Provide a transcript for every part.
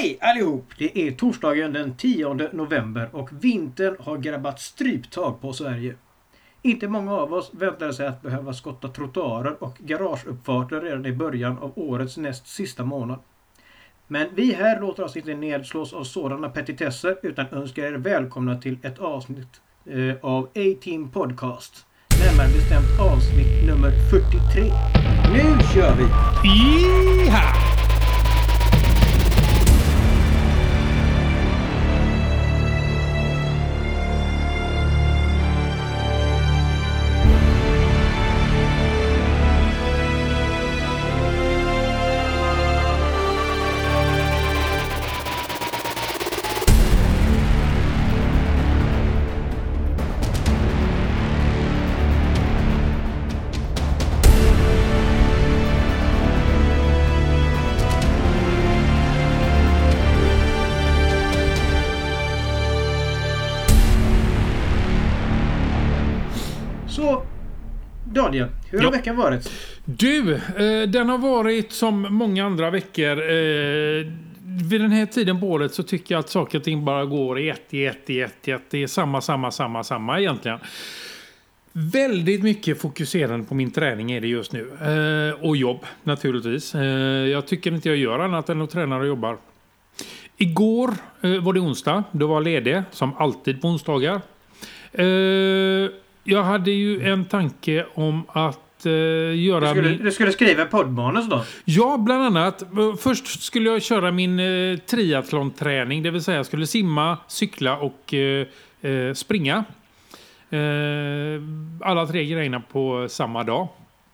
Hej allihop! Det är torsdagen den 10 november och vintern har grabbat stryptag på Sverige. Inte många av oss väntade sig att behöva skotta trottoarer och garageuppfarter redan i början av årets näst sista månad. Men vi här låter oss inte nedslås av sådana petitesser utan önskar er välkomna till ett avsnitt av A-Team Podcast. Närmare bestämt avsnitt nummer 43. Nu kör vi! Iha! Daniel, hur har veckan varit? Du, den har varit som många andra veckor. Vid den här tiden på året så tycker jag att saker och ting bara går i ett. Det är samma egentligen. Väldigt mycket fokuserande på min träning är det just nu. Och jobb naturligtvis. Jag tycker inte jag gör annat än att träna och jobbar. Igår var det onsdag. Då var ledig som alltid på onsdagar. Jag hade ju en tanke om att göra... Du skulle skriva poddmanus då? Ja, bland annat. Först skulle jag köra min triathlon-träning. Det vill säga jag skulle simma, cykla och springa. Alla tre grejerna på samma dag.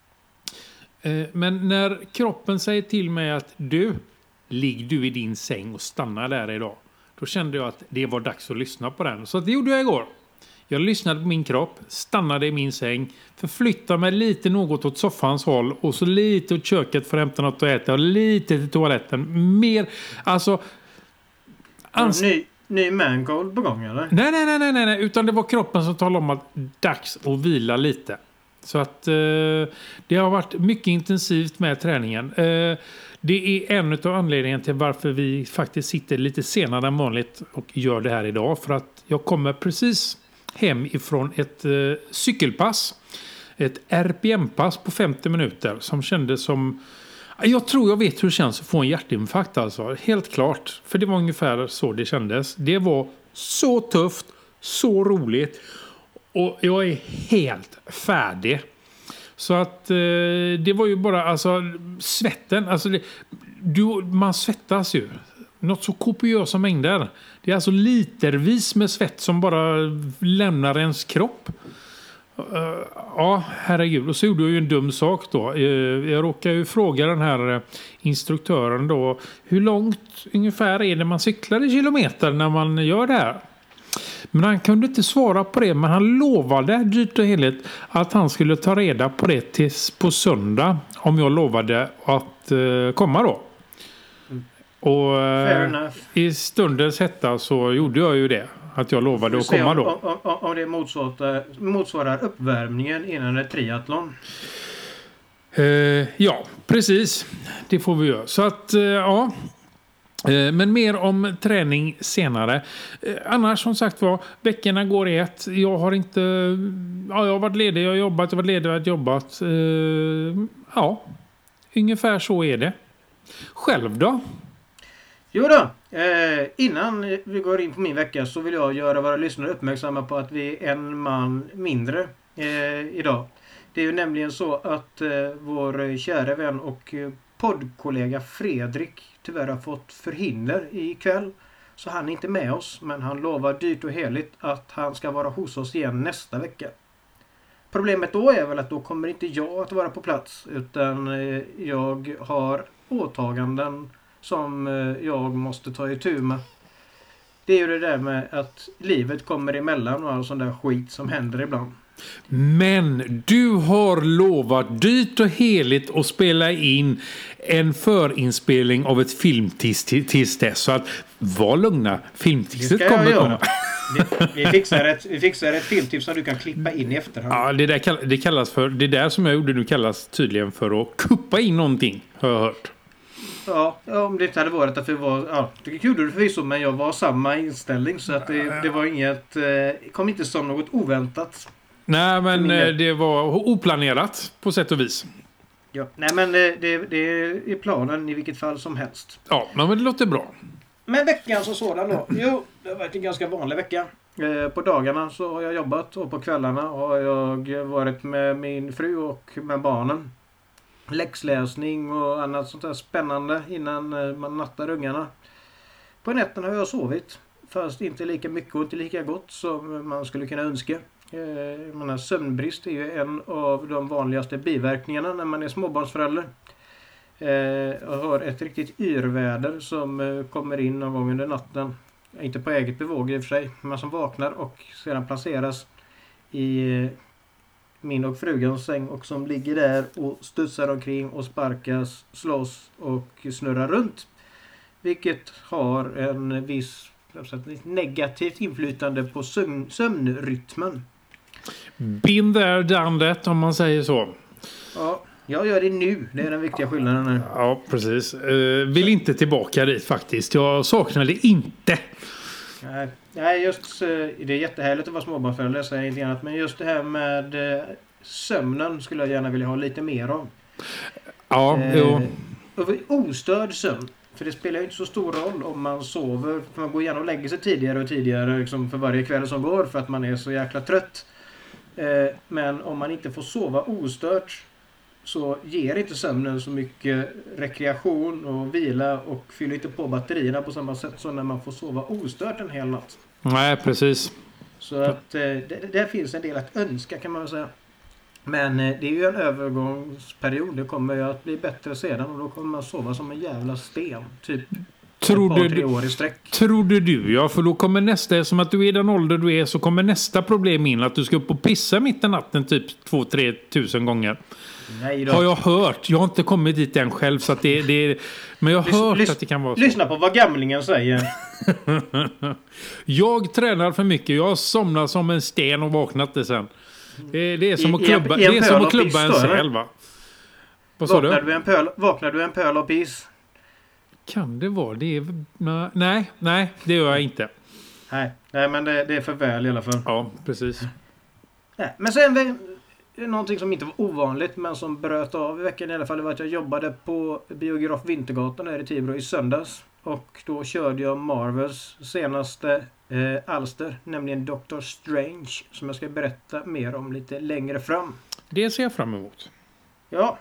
Men när kroppen säger till mig att ligg du i din säng och stanna där idag. Då kände jag att det var dags att lyssna på den. Så det gjorde jag igår. Jag lyssnade på min kropp, stannade i min säng, förflyttade mig lite något åt soffans håll och så lite åt köket för att hämta något att äta och lite till toaletten. Mer, alltså... Ny mangold på gång, eller? Nej, utan det var kroppen som talade om att dags att vila lite. Så att det har varit mycket intensivt med träningen. Det är en av anledningarna till varför vi faktiskt sitter lite senare än vanligt och gör det här idag. För att jag kommer precis hem ifrån ett cykelpass. Ett RPM-pass på 50 minuter som kändes som... Jag tror jag vet hur det känns att få en hjärtinfarkt alltså. Helt klart. För det var ungefär så det kändes. Det var så tufft, så roligt. Och jag är helt färdig. Så att det var ju bara alltså svetten. Alltså man svettas ju. Något så kopiösa mängder. Det är alltså litervis med svett som bara lämnar ens kropp. Ja, herregud. Och så gjorde jag ju en dum sak då. Jag råkade ju fråga den här instruktören då. Hur långt ungefär är det man cyklar i kilometer när man gör det här? Men han kunde inte svara på det. Men han lovade dyrt och heligt att han skulle ta reda på det tills på söndag. Om jag lovade att komma då. Och i stundens hetta så gjorde jag ju det. Att jag lovade att komma då. Om det motsvarar uppvärmningen innan ett triathlon. Ja, precis. Det får vi göra. Så att, ja. Men mer om träning senare. Annars som sagt var, veckorna går i ett. Jag har inte... Ja, jag har varit ledig, jag har jobbat, jag har varit ledig, jag har jobbat. Ja, ungefär så är det. Själv då? Jo då, innan vi går in på min vecka så vill jag göra våra lyssnare uppmärksamma på att vi är en man mindre idag. Det är ju nämligen så att vår kära vän och poddkollega Fredrik tyvärr har fått förhinder ikväll. Så han är inte med oss, men han lovar dyrt och heligt att han ska vara hos oss igen nästa vecka. Problemet då är väl att då kommer inte jag att vara på plats, utan jag har åtaganden som jag måste ta itu med. Det är ju det där med att livet kommer emellan och all sån där skit som händer ibland. Men du har lovat dyrt och heligt att spela in en förinspelning av ett filmtips tills dess. Så att var lugna, filmtipset kommer komma. Vi fixar ett filmtips som du kan klippa in i efterhand. Ja, det kallas för, det där som jag gjorde nu kallas tydligen för att kuppa in någonting, har jag hört. Ja, om det inte hade varit att vi var... Ja, det gjorde det förvisso, men jag var samma inställning. Så att det var inget... kom inte som något oväntat. Nej, men det var oplanerat på sätt och vis. Ja, nej men det är planen i vilket fall som helst. Ja, men det låter bra. Men veckan som sådan då? Jo, det har varit en ganska vanlig vecka. På dagarna så har jag jobbat och på kvällarna har jag varit med min fru och med barnen. Läxläsning och annat sånt där spännande innan man nattar ungarna. På nätterna har jag sovit. Fast inte lika mycket och inte lika gott som man skulle kunna önska. Sömnbrist är ju en av de vanligaste biverkningarna när man är småbarnsförälder. Jag har ett riktigt yrväder som kommer in någon gång under natten. Inte på eget bevåg i och för sig, men som vaknar och sedan placeras i min och frugans säng och som ligger där och studsar omkring och sparkas, slåss och snurrar runt. Vilket har en viss negativt inflytande på sömnrytmen. Been there, done that, om man säger så. Ja, jag gör det nu. Det är den viktiga skillnaden nu. Ja, precis. Vill inte tillbaka dit faktiskt. Jag saknar det inte. Nej, just det är jättehärligt att vara småbarnsförälder, säger ingenting annat. Men just det här med sömnen skulle jag gärna vilja ha lite mer om. Ja, jo. Ostörd sömn. För det spelar ju inte så stor roll om man sover. För man går gärna och lägger sig tidigare och tidigare liksom för varje kväll som går för att man är så jäkla trött. Men om man inte får sova ostört så ger inte sömnen så mycket rekreation och vila och fyller inte på batterierna på samma sätt som när man får sova ostört en hel natt. Nej, precis. Så att där finns en del att önska kan man väl säga. Men det är ju en övergångsperiod. Det kommer ju att bli bättre sedan och då kommer man sova som en jävla sten. Typ tre år i sträck. Trodde du, ja. För då kommer nästa, som att du är i den ålder du är, så kommer nästa problem in. Att du ska upp och pissa mitt i natten typ 2-3 tusen gånger. Nej då. Har jag hört. Jag har inte kommit dit än själv. Så att men jag har hört att det kan vara så. Lyssna på vad gamlingen säger. Jag tränar för mycket. Jag somnar som en sten och vaknat det sen. Det är som att klubba, det är som att klubba en säl, va? Vad sa du? Vaknar du en pöl av piss? Kan det vara? Det är... Nej, det gör jag inte. Nej, men det är för väl i alla fall. Ja, precis. Nej, men sen någonting som inte var ovanligt men som bröt av i veckan i alla fall var att jag jobbade på biograf Vintergatan här i Tibro i söndags. Och då körde jag Marvels senaste alster, nämligen Doctor Strange, som jag ska berätta mer om lite längre fram. Det ser jag fram emot. Ja,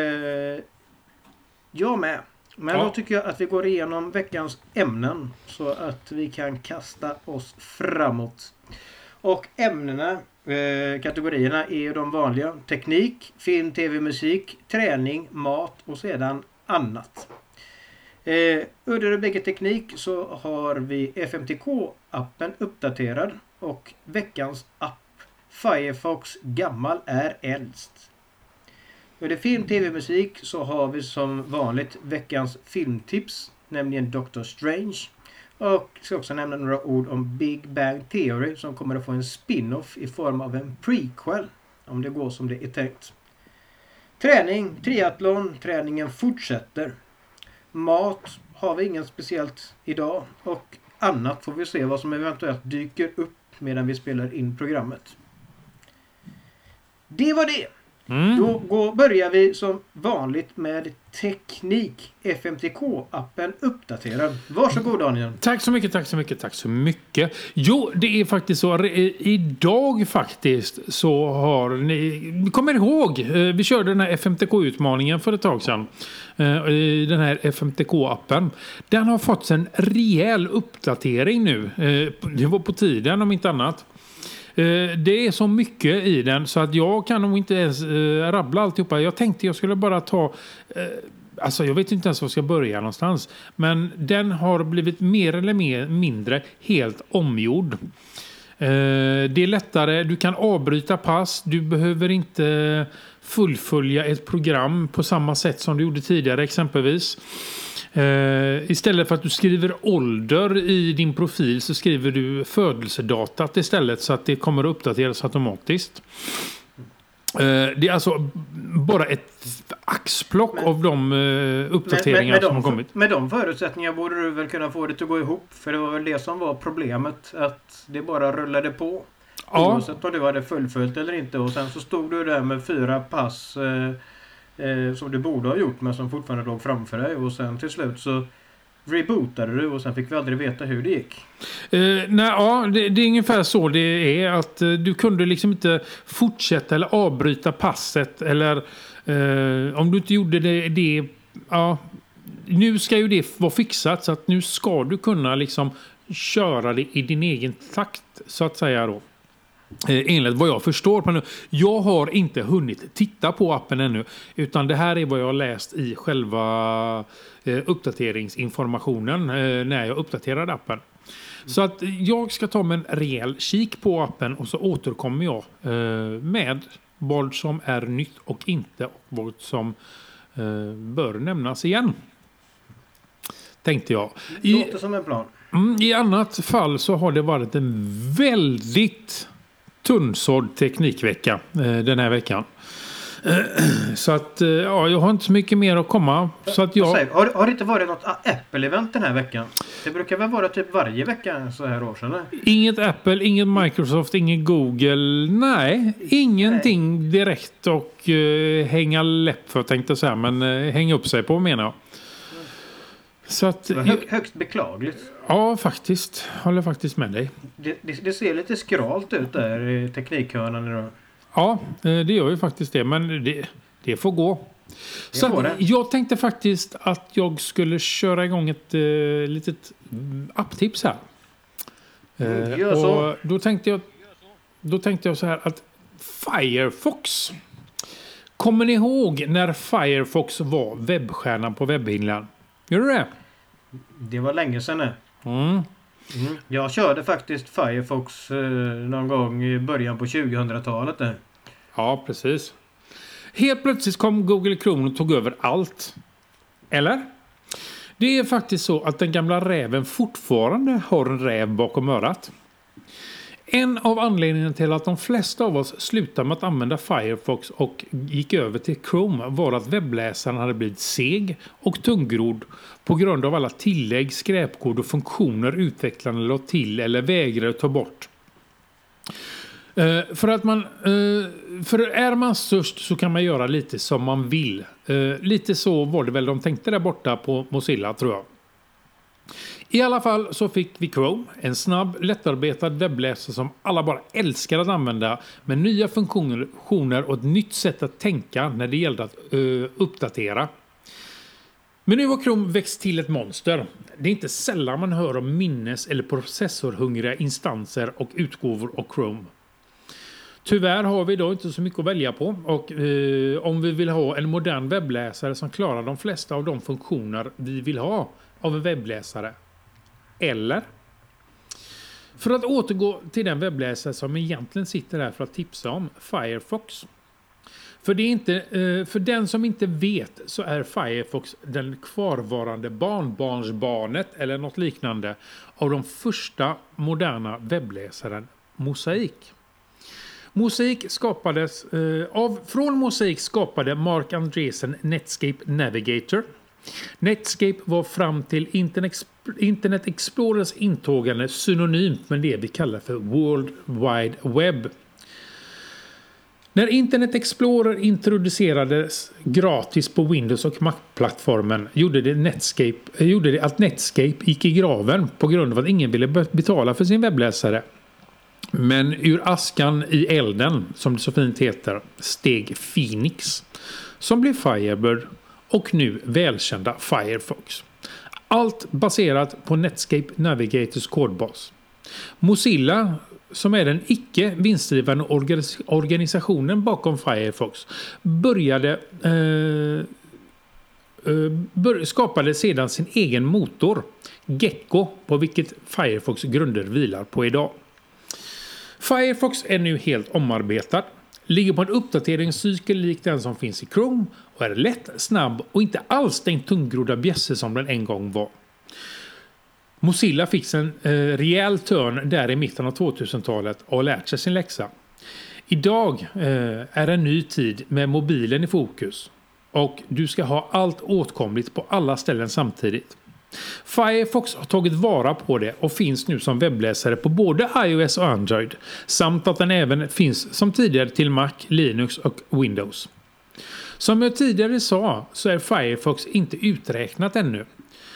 jag med. Men då tycker jag att vi går igenom veckans ämnen så att vi kan kasta oss framåt. Och ämnena, kategorierna är ju de vanliga. Teknik, film, tv, musik, träning, mat och sedan annat. Under rubriken teknik så har vi FMTK-appen uppdaterad och veckans app Firefox gammal är äldst. Under film, tv, musik så har vi som vanligt veckans filmtips, nämligen Doctor Strange. Och jag ska också nämna några ord om Big Bang Theory som kommer att få en spin-off i form av en prequel om det går som det är tänkt. Träning, triathlon, träningen fortsätter. Mat har vi inget speciellt idag och annat får vi se vad som eventuellt dyker upp medan vi spelar in programmet. Det var det! Då börjar vi som vanligt med teknik. FMTK-appen uppdaterad. Varsågod Daniel. Tack så mycket. Jo, det är faktiskt så. Idag faktiskt så har ni kommer ihåg, vi körde den här FMTK-utmaningen för ett tag sedan. Den här FMTK-appen. Den har fått en rejäl uppdatering nu. Det var på tiden om inte annat. Det är så mycket i den så att jag kan nog inte ens rabbla alltihopa. Jag tänkte jag skulle bara ta... Alltså jag vet inte ens var jag ska börja någonstans. Men den har blivit mer eller mindre helt omgjord. Det är lättare. Du kan avbryta pass. Du behöver inte fullfölja ett program på samma sätt som du gjorde tidigare exempelvis. Istället för att du skriver ålder i din profil så skriver du födelsedatat istället så att det kommer att uppdateras automatiskt. Det är alltså bara ett axplock av de uppdateringar som har kommit. Med de förutsättningar borde du väl kunna få det att gå ihop. För det var väl det som var problemet. Att det bara rullade på. Ja. Oavsett om du hade fullföljt eller inte. Och sen så stod du där med 4 pass som du borde ha gjort men som fortfarande låg framför dig. Och sen till slut så rebootade du och sen fick vi aldrig veta hur det gick. Det är ungefär så det är. Att du kunde liksom inte fortsätta eller avbryta passet. Eller om du inte gjorde det. Nu ska ju det vara fixat. Så att nu ska du kunna liksom köra det i din egen takt. Så att säga då. Enligt vad jag förstår på nu. Jag har inte hunnit titta på appen ännu. Utan det här är vad jag har läst i själva uppdateringsinformationen när jag uppdaterade appen. Så att jag ska ta mig en rejäl kik på appen och så återkommer jag med vad som är nytt och inte och vad som bör nämnas igen. Tänkte jag. Låter som en plan. I annat fall så har det varit en väldigt tunnsådd teknikvecka den här veckan. Så att jag har inte så mycket mer att komma. Så att har det inte varit något Apple-event den här veckan? Det brukar väl vara typ varje vecka så här års, eller? Inget Apple, inget Microsoft, inget Google. Nej, ingenting direkt och hänga läpp för tänkte jag säga. Men hänga upp sig på menar jag. Så att, det var högst beklagligt. Ja, faktiskt. Håller faktiskt med dig. Det ser lite skralt ut där i teknikhörnan idag. Ja, det gör ju faktiskt det. Men det får gå. Så jag tänkte faktiskt att jag skulle köra igång ett litet apptips här. Och då tänkte jag så här att Firefox. Kommer ni ihåg när Firefox var webbstjärnan på webbhindlaren? Gör du det? Det var länge sedan nu. Jag körde faktiskt Firefox någon gång i början på 2000-talet där. Ja, precis. Helt plötsligt kom Google Chrome och tog över allt. Eller? Det är faktiskt så att den gamla räven fortfarande har en räv bakom örat. En av anledningarna till att de flesta av oss slutade med att använda Firefox och gick över till Chrome var att webbläsaren hade blivit seg och tungrodd på grund av alla tillägg, skräpkod och funktioner utvecklarna la till eller vägrade ta bort. För är man störst så kan man göra lite som man vill. Lite så var det väl de tänkte där borta på Mozilla tror jag. I alla fall så fick vi Chrome, en snabb, lättarbetad webbläsare som alla bara älskar att använda med nya funktioner och ett nytt sätt att tänka när det gällde att uppdatera. Men nu har Chrome växt till ett monster. Det är inte sällan man hör om minnes- eller processorhungriga instanser och utgåvor av Chrome. Tyvärr har vi idag inte så mycket att välja på och om vi vill ha en modern webbläsare som klarar de flesta av de funktioner vi vill ha av en webbläsare. Eller? För att återgå till den webbläsare som egentligen sitter här för att tipsa om, Firefox. För den som inte vet så är Firefox den kvarvarande barnbarnsbarnet eller något liknande av de första moderna webbläsaren Mosaic. Från Mosaic skapade Mark Andreessen Netscape Navigator. Netscape var fram till Internet Explorers intågande synonymt med det vi kallar för World Wide Web. När Internet Explorer introducerades gratis på Windows och Mac-plattformen gjorde det att Netscape gick i graven på grund av att ingen ville betala för sin webbläsare. Men ur askan i elden, som det så fint heter, steg Phoenix, som blev Firebird och nu välkända Firefox. Allt baserat på Netscape Navigators kodbas. Mozilla, som är den icke vinstdrivande organisationen bakom Firefox, skapade sedan sin egen motor, Gecko, på vilket Firefox grunder vilar på idag. Firefox är nu helt omarbetad, ligger på en uppdateringscykel lik den som finns i Chrome och är lätt, snabb och inte alls den tungrodda bjässe som den en gång var. Mozilla fick en rejäl törn där i mitten av 2000-talet och har lärt sig sin läxa. Idag är en ny tid med mobilen i fokus. Och du ska ha allt åtkomligt på alla ställen samtidigt. Firefox har tagit vara på det och finns nu som webbläsare på både iOS och Android. Samt att den även finns som tidigare till Mac, Linux och Windows. Som jag tidigare sa så är Firefox inte uträknat ännu.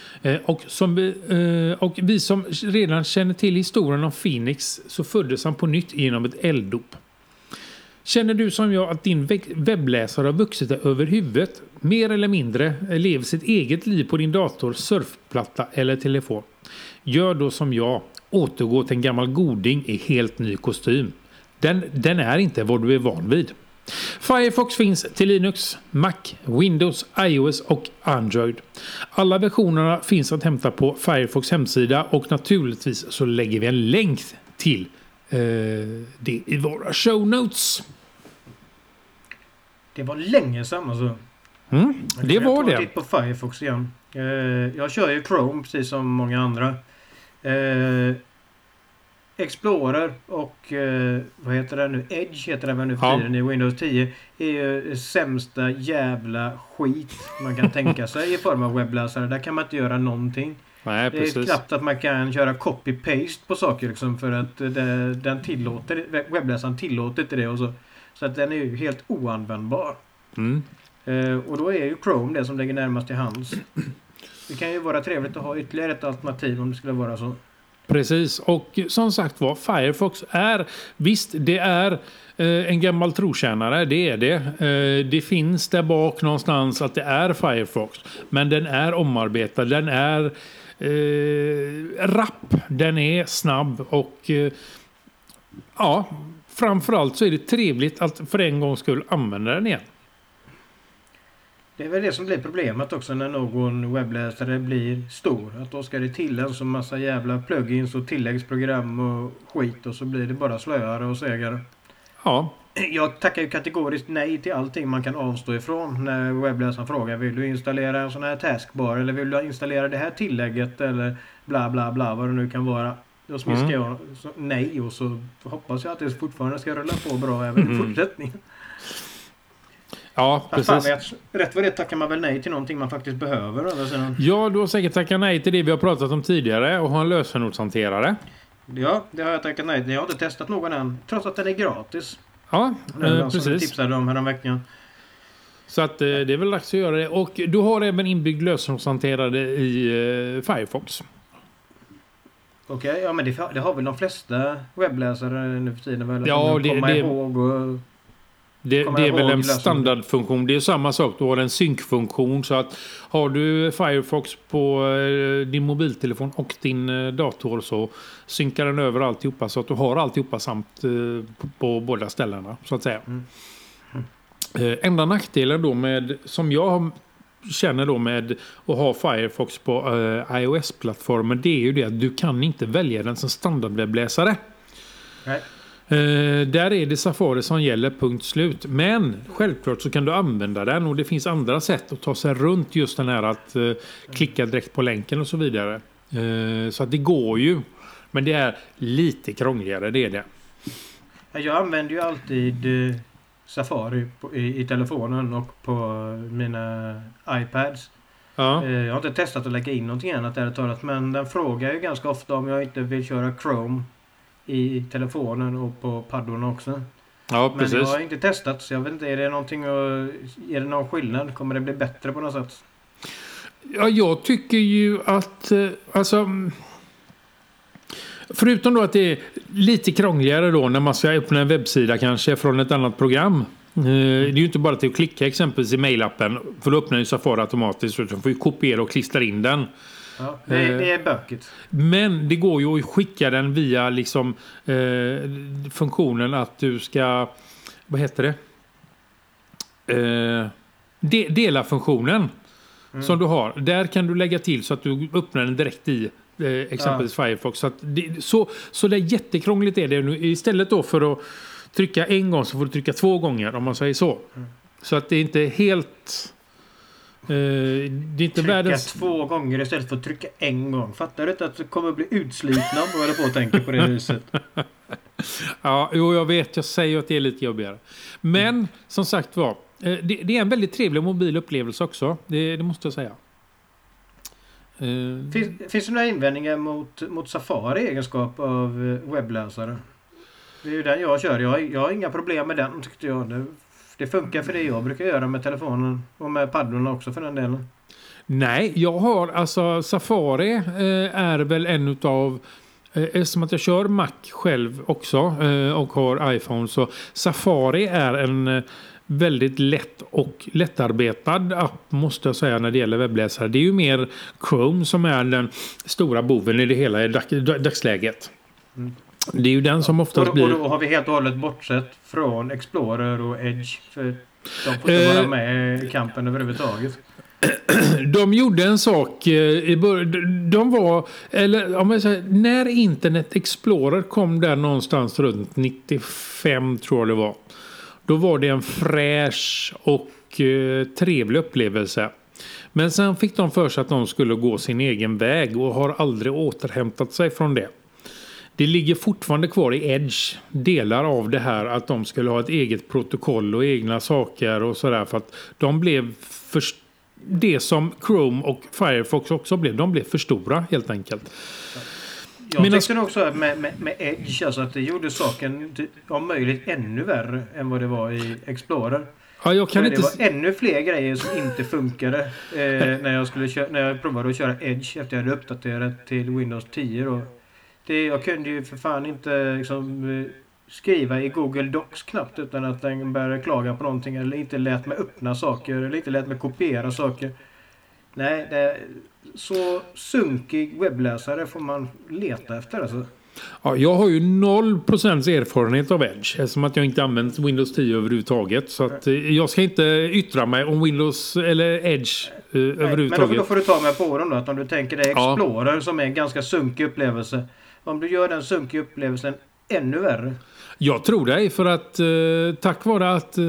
Och vi som redan känner till historien om Phoenix så föddes han på nytt genom ett elddop. Känner du som jag att din webbläsare har vuxit över huvudet, mer eller mindre, lever sitt eget liv på din dator, surfplatta eller telefon? Gör då som jag, återgå till en gammal goding i helt ny kostym. Den är inte vad du är van vid. Firefox finns till Linux, Mac, Windows, iOS och Android. Alla versionerna finns att hämta på Firefox hemsida och naturligtvis så lägger vi en länk till det i våra show notes. Det var länge sedan alltså. Det var det. Jag tar på Firefox igen. Jag kör ju Chrome precis som många andra. Explorer och vad heter det nu? Edge heter det väl nu för tiden i Windows 10 är ju sämsta jävla skit man kan tänka sig i form av webbläsare. Där kan man inte göra någonting. Nej, det är knappt att man kan köra copy-paste på saker liksom, för att den tillåter, webbläsaren tillåter inte det och så att den är ju helt oanvändbar. Och då är ju Chrome det som ligger närmast till hands. Det kan ju vara trevligt att ha ytterligare ett alternativ om det skulle vara så. Precis, och som sagt var, Firefox är, visst det är en gammal trotjänare, det är det. Det finns där bak någonstans att det är Firefox, men den är omarbetad, den är rapp, den är snabb och ja, framförallt så är det trevligt att för en gång skulle använda den igen. Det är väl det som blir problemet också när någon webbläsare blir stor. Att då ska det till en så massa jävla plugins och tilläggsprogram och skit och så blir det bara slöare och segare. Ja. Jag tackar ju kategoriskt nej till allting man kan avstå ifrån när webbläsaren frågar: vill du installera en sån här taskbar eller vill du installera det här tillägget eller bla bla bla vad det nu kan vara. Då smiskar jag nej och så hoppas jag att det fortfarande ska rulla på bra även i fortsättningen. Ja, precis. Rätt vad det tackar man väl nej till någonting man faktiskt behöver. Ja, du har säkert tackat nej till det vi har pratat om tidigare och ha en lösenordshanterare. Ja, det har jag tackat nej till. Jag har inte testat någon än, trots att den är gratis. Ja, precis. Som jag tipsade om här om veckan. Så att det är väl dags att göra det. Och du har även inbyggd lösenordshanterare i Firefox. Okej, ja men det har väl de flesta webbläsare nu för tiden väl? Ja, det är väl en standardfunktion. Det är samma sak. Du har en synkfunktion. Så att har du Firefox på din mobiltelefon och din dator så synkar den över alltihopa. Så att du har alltihopa samt på båda ställena så att säga. Enda nackdelen då med, som jag känner då med att ha Firefox på iOS-plattformen, det är ju det att du kan inte välja den som standardwebbläsare. Nej. Där är det Safari som gäller, punkt slut. Men självklart så kan du använda den och det finns andra sätt att ta sig runt just den här att klicka direkt på länken och så vidare. Så att det går ju, men det är lite krångligare, det är det. Jag använder ju alltid Safari i telefonen och på mina iPads. Ja. Jag har inte testat att lägga in någonting annat där talat, men den frågar ju ganska ofta om jag inte vill köra Chrome i telefonen och på paddorna också. Ja, precis. Men jag har inte testat så jag vet inte, är det någon skillnad? Kommer det bli bättre på något sätt? Ja, jag tycker ju att alltså, förutom då att det är lite krångligare då när man ska öppna en webbsida kanske från ett annat program. Det är ju inte bara till att klicka exempelvis i mailappen, för då öppnar ju Safari automatiskt, utan får ju kopiera och klistra in den. Ja, det är bökigt. Men det går ju att skicka den via liksom funktionen att du ska, vad heter det? Dela funktionen som du har. Där kan du lägga till så att du öppnar den direkt i exempelvis Firefox. Så, att så det är jättekrångligt är det nu. Istället då för att trycka en gång så får du trycka 2 gånger om man säger så. Så att det är inte helt Det är inte trycka världens... 2 gånger istället för att trycka en gång. Fattar du inte att du kommer att bli utslitna om du håller på och tänker på det viset? Ja, jo, jag vet. Jag säger att det är lite jobbigare. Men som sagt var, det är en väldigt trevlig mobil upplevelse också. Det måste jag säga. Finns det några invändningar mot Safari i egenskap av webbläsare? Det är ju den jag kör. Jag har inga problem med den, tyckte jag. Det funkar för det jag brukar göra med telefonen och med paddorna också för den delen. Nej, jag har alltså Safari är väl en utav eftersom att jag kör Mac själv också och har iPhone, så Safari är en väldigt lätt och lättarbetad app måste jag säga när det gäller webbläsare. Det är ju mer Chrome som är den stora boven i det hela i dagsläget. Mm. Det är ju den som oftast blir... Och då har vi helt och hållet bortsett från Explorer och Edge. För de får inte vara med i kampen överhuvudtaget. De gjorde en sak de var, eller om jag säger, när Internet Explorer kom där någonstans runt 95 tror jag det var. Då var det en fräsch och trevlig upplevelse. Men sen fick de för sig att de skulle gå sin egen väg och har aldrig återhämtat sig från det. Det ligger fortfarande kvar i Edge delar av det här att de skulle ha ett eget protokoll och egna saker och sådär, för att de blev det som Chrome och Firefox också blev. De blev för stora helt enkelt. Jag tyckte nog också med Edge alltså att det gjorde saken om möjligt ännu värre än vad det var i Explorer. Ja, det var ännu fler grejer som inte funkade när jag provade att köra Edge efter att jag hade uppdaterat till Windows 10 då. Jag kunde ju för fan inte liksom, skriva i Google Docs knappt utan att den började klaga på någonting eller inte lät mig öppna saker eller inte lät mig kopiera saker. Nej, så sunkig webbläsare får man leta efter alltså. Ja, jag har ju 0% erfarenhet av Edge eftersom att jag inte använt Windows 10 överhuvudtaget, så att jag ska inte yttra mig om Windows eller Edge överhuvudtaget. Men då får du ta mig på dem då, att om du tänker dig Explorer som är en ganska sunkig upplevelse. Om du gör den sunkiga upplevelsen ännu värre. Jag tror det, för att tack vare att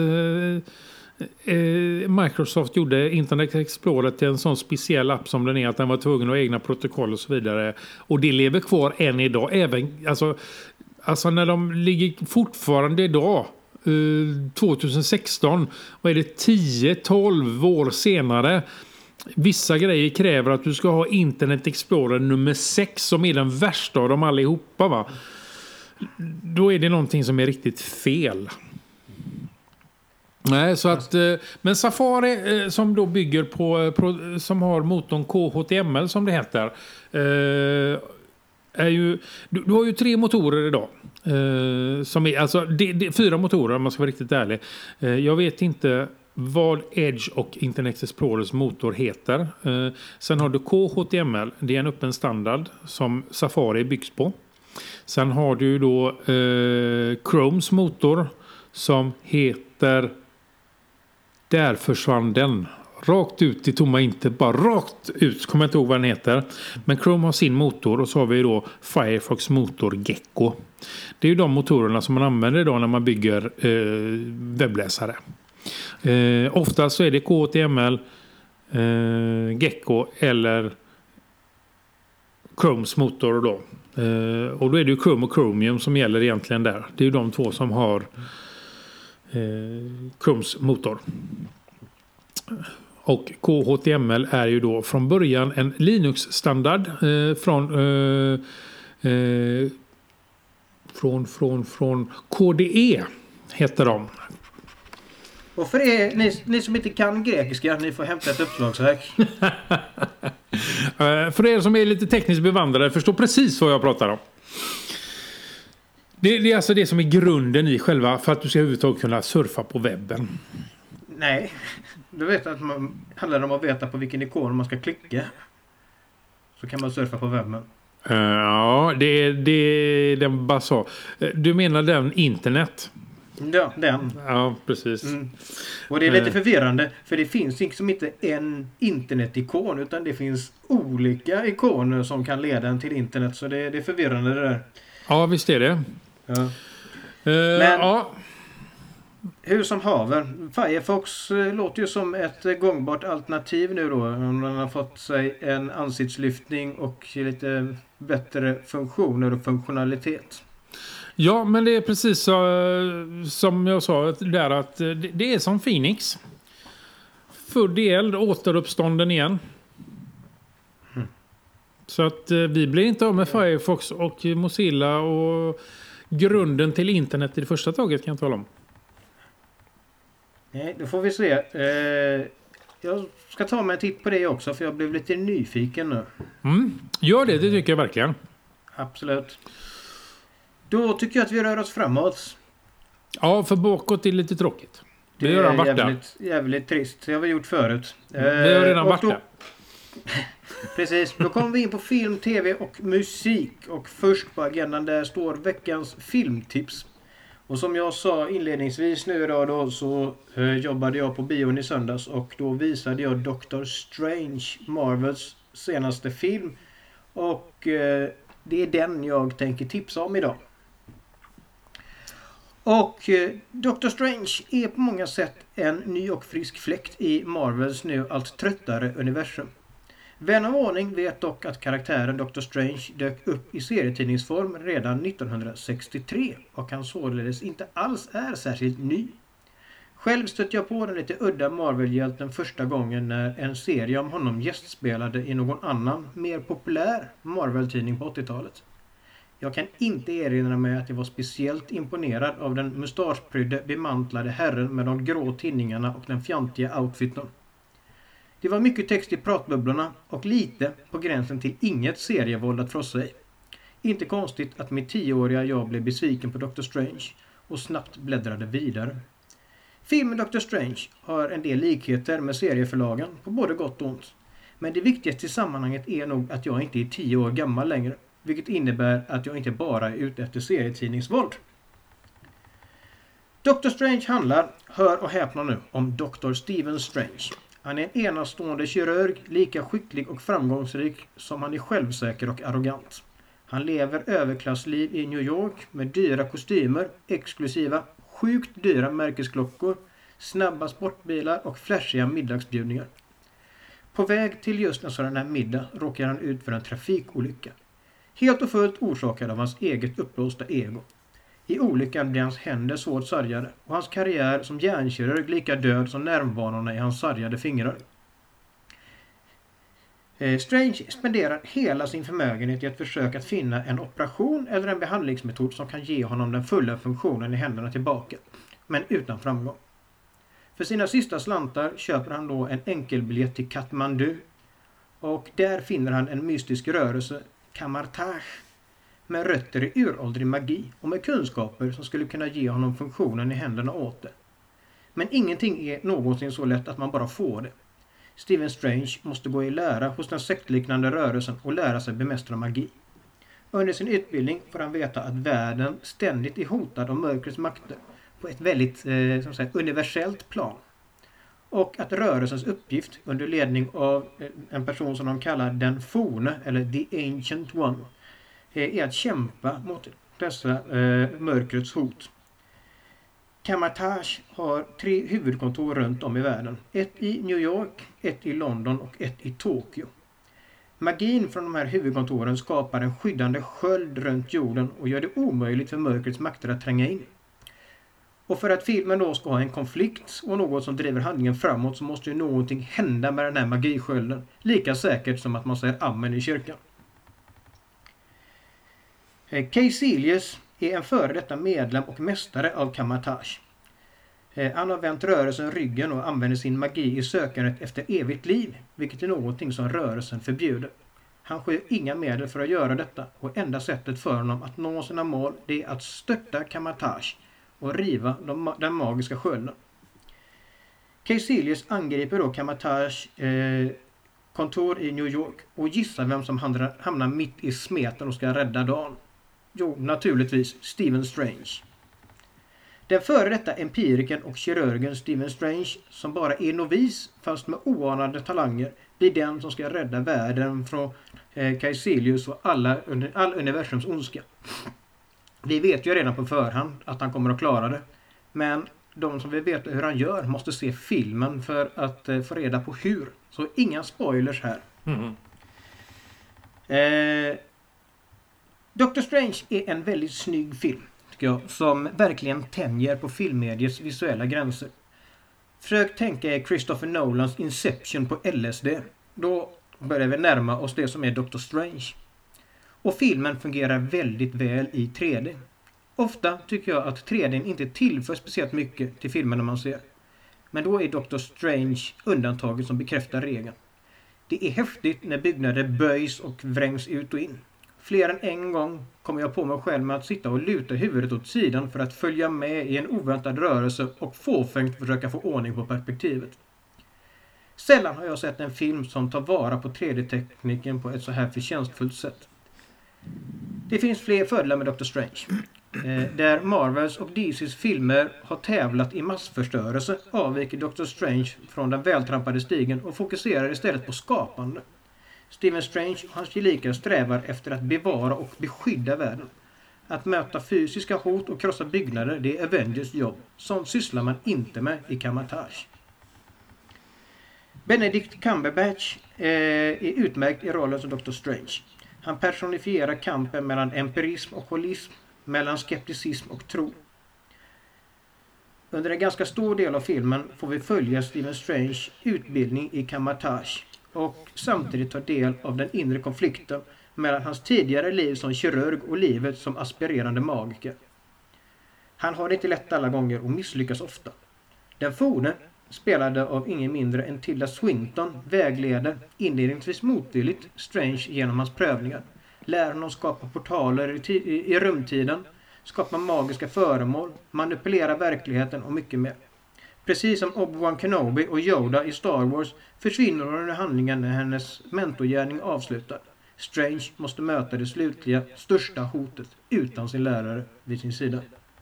Microsoft gjorde Internet Explorer till en sån speciell app som den är, att den var tvungen att ha egna protokoll och så vidare. Och det lever kvar än idag. Även, alltså när de ligger fortfarande idag, 2016, vad är det, 10-12 år senare. Vissa grejer kräver att du ska ha Internet Explorer nummer 6 som är den värsta av dem allihopa, va? Då är det någonting som är riktigt fel. Nej, så att, men Safari som då bygger på som har motorn KHTML som det heter, är ju, du har ju 3 motorer idag. Som är, alltså, det 4 motorer om man ska vara riktigt ärlig. Jag vet inte vad Edge och Internet Explorers motor heter. Sen har du KHTML, det är en öppen standard som Safari byggs på. Sen har du då Chromes motor som heter, där försvann den. Rakt ut i tomma inte, bara rakt ut, kommer jag inte ihåg vad den heter. Men Chrome har sin motor och så har vi då Firefox motor Gecko. Det är ju de motorerna som man använder idag när man bygger webbläsare. Ofta så är det KHTML, Gecko eller Chromes motor då. Och då är det ju Chrome och Chromium som gäller egentligen där. Det är ju de 2 som har Chromes motor. Och KHTML är ju då från början en Linux-standard från KDE heter de. Och för ni som inte kan grekiska, ni får hämta ett uppslagsverk. För er som är lite tekniskt bevandrade förstår precis vad jag pratar om. Det är alltså det som är grunden i själva för att du ska överhuvudtaget kunna surfa på webben. Nej, du vet att man handlar om att veta på vilken ikon man ska klicka. Så kan man surfa på webben. Ja, det är den bara så. Du menar den internet? Ja, den. Ja, precis. Och det är lite förvirrande, för det finns liksom inte en internetikon, utan det finns olika ikoner som kan leda en till internet, så det är förvirrande det där. Ja, visst är det. Ja. Men, ja. hur som haver, Firefox låter ju som ett gångbart alternativ nu då. Om man har fått sig en ansiktslyftning och lite bättre funktioner och funktionalitet. Ja, men det är precis så, som jag sa där, att det är som Phoenix. Full i eld, återuppstånden igen. Så att vi blir inte av med Firefox och Mozilla och grunden till internet i det första taget, kan jag tala om. Nej, då får vi se. Jag ska ta mig en titt på det också, för jag blev lite nyfiken nu. Gör det tycker jag verkligen. Absolut. Då tycker jag att vi rör oss framåt. Ja, för bakåt är lite tråkigt. Det är jävligt trist. Det har vi gjort förut. Vi har redan varit där. Precis, då kommer vi in på film, tv och musik. Och först på agendan där står veckans filmtips. Och som jag sa inledningsvis nu idag då, så jobbade jag på bion i söndags. Och då visade jag Doctor Strange, Marvels senaste film. Och det är den jag tänker tipsa om idag. Och Doctor Strange är på många sätt en ny och frisk fläkt i Marvels nu allt tröttare universum. Vän av ordning vet dock att karaktären Doctor Strange dök upp i serietidningsform redan 1963 och han således inte alls är särskilt ny. Själv stötte jag på den lite udda Marvel-hjälten första gången när en serie om honom gästspelade i någon annan, mer populär Marvel-tidning på 80-talet. Jag kan inte erinra mig att jag var speciellt imponerad av den mustaschprydde bemantlade herren med de grå tinningarna och den fjantiga outfiten. Det var mycket text i pratbubblorna och lite på gränsen till inget serievåld att frossa i. Inte konstigt att mitt 10-åriga jag blev besviken på Doctor Strange och snabbt bläddrade vidare. Filmen Doctor Strange har en del likheter med serieförlagen på både gott och ont. Men det viktigaste i sammanhanget är nog att jag inte är 10 år gammal längre. Vilket innebär att jag inte bara är ute efter serietidningsvåld. Doctor Strange handlar, hör och häpna nu, om Dr. Stephen Strange. Han är en enastående kirurg, lika skicklig och framgångsrik som han är självsäker och arrogant. Han lever överklassliv i New York med dyra kostymer, exklusiva, sjukt dyra märkesklockor, snabba sportbilar och flashiga middagsbjudningar. På väg till just en sådan här middag råkar han ut för en trafikolycka. Helt och fullt orsakad av hans eget uppblåsta ego. I olyckan blir hans händer svårt sargade och hans karriär som hjärnkirurg lika död som nervvanorna i hans sargade fingrar. Strange spenderar hela sin förmögenhet i att försöka att finna en operation eller en behandlingsmetod som kan ge honom den fulla funktionen i händerna tillbaka, men utan framgång. För sina sista slantar köper han då en enkelbiljett till Kathmandu och där finner han en mystisk rörelse, Kamar-Taj, med rötter i uråldrig magi och med kunskaper som skulle kunna ge honom funktionen i händerna åter. Men ingenting är någonsin så lätt att man bara får det. Stephen Strange måste gå i lära hos den sektliknande rörelsen och lära sig bemästra magi. Under sin utbildning får han veta att världen ständigt är hotad av mörkrets makter på ett väldigt universellt plan. Och att rörelsens uppgift under ledning av en person som de kallar den forne eller the ancient one är att kämpa mot dessa mörkrets hot. Kamar-Taj har 3 huvudkontor runt om i världen. Ett i New York, ett i London och ett i Tokyo. Magin från de här huvudkontoren skapar en skyddande sköld runt jorden och gör det omöjligt för mörkrets makter att tränga in. Och för att filmen då ska ha en konflikt och något som driver handlingen framåt så måste ju någonting hända med den här magiskölden. Lika säkert som att man säger amen i kyrkan. Caecilius är en före detta medlem och mästare av Kamar-Taj. Han har vänt rörelsen ryggen och använder sin magi i sökandet efter evigt liv, vilket är någonting som rörelsen förbjuder. Han skyr inga medel för att göra detta och enda sättet för honom att nå sina mål är att störta Kamar-Taj och riva den magiska skölden. Caecilius angriper då Kamar-Taj kontor i New York och gissar vem som hamnar mitt i smeten och ska rädda dagen. Jo, naturligtvis Stephen Strange. Den före detta empiriken och kirurgen Stephen Strange, som bara är novis fast med oanade talanger, blir den som ska rädda världen från Caecilius och all universums ondska. Vi vet ju redan på förhand att han kommer att klara det, men de som vill veta hur han gör måste se filmen för att få reda på hur. Så inga spoilers här. Doctor Strange är en väldigt snygg film, tycker jag, som verkligen tänjer på filmmediets visuella gränser. Försök tänka er Christopher Nolans Inception på LSD. Då börjar vi närma oss det som är Doctor Strange. Och filmen fungerar väldigt väl i 3D. Ofta tycker jag att 3D inte tillför speciellt mycket till filmerna man ser. Men då är Doctor Strange undantaget som bekräftar regeln. Det är häftigt när byggnader böjs och vrängs ut och in. Fler än en gång kommer jag på mig själv med att sitta och luta huvudet åt sidan för att följa med i en oväntad rörelse och fåfängt försöka få ordning på perspektivet. Sällan har jag sett en film som tar vara på 3D-tekniken på ett så här förtjänstfullt sätt. Det finns fler fördelar med Doctor Strange. Där Marvels och DCs filmer har tävlat i massförstörelse avviker Doctor Strange från den vältrampade stigen och fokuserar istället på skapande. Stephen Strange och hans gelikar strävar efter att bevara och beskydda världen. Att möta fysiska hot och krossa byggnader, det är Avengers jobb. Sånt sysslar man inte med i Kamar-Taj. Benedict Cumberbatch är utmärkt i rollen som Doctor Strange. Han personifierar kampen mellan empirism och holism, mellan skepticism och tro. Under en ganska stor del av filmen får vi följa Stephen Strange utbildning i Kamar-Taj och samtidigt ta del av den inre konflikten mellan hans tidigare liv som kirurg och livet som aspirerande magiker. Han har det inte lätt alla gånger och misslyckas ofta. Den forne, spelade av ingen mindre än Tilda Swinton, vägleder inledningsvis motvilligt Strange genom hans prövningar. Lär honom skapa portaler i rumtiden, skapa magiska föremål, manipulera verkligheten och mycket mer. Precis som Obi-Wan Kenobi och Yoda i Star Wars försvinner hon under handlingen när hennes mentorgärning avslutad. Strange måste möta det slutliga, största hotet utan sin lärare vid sin sida.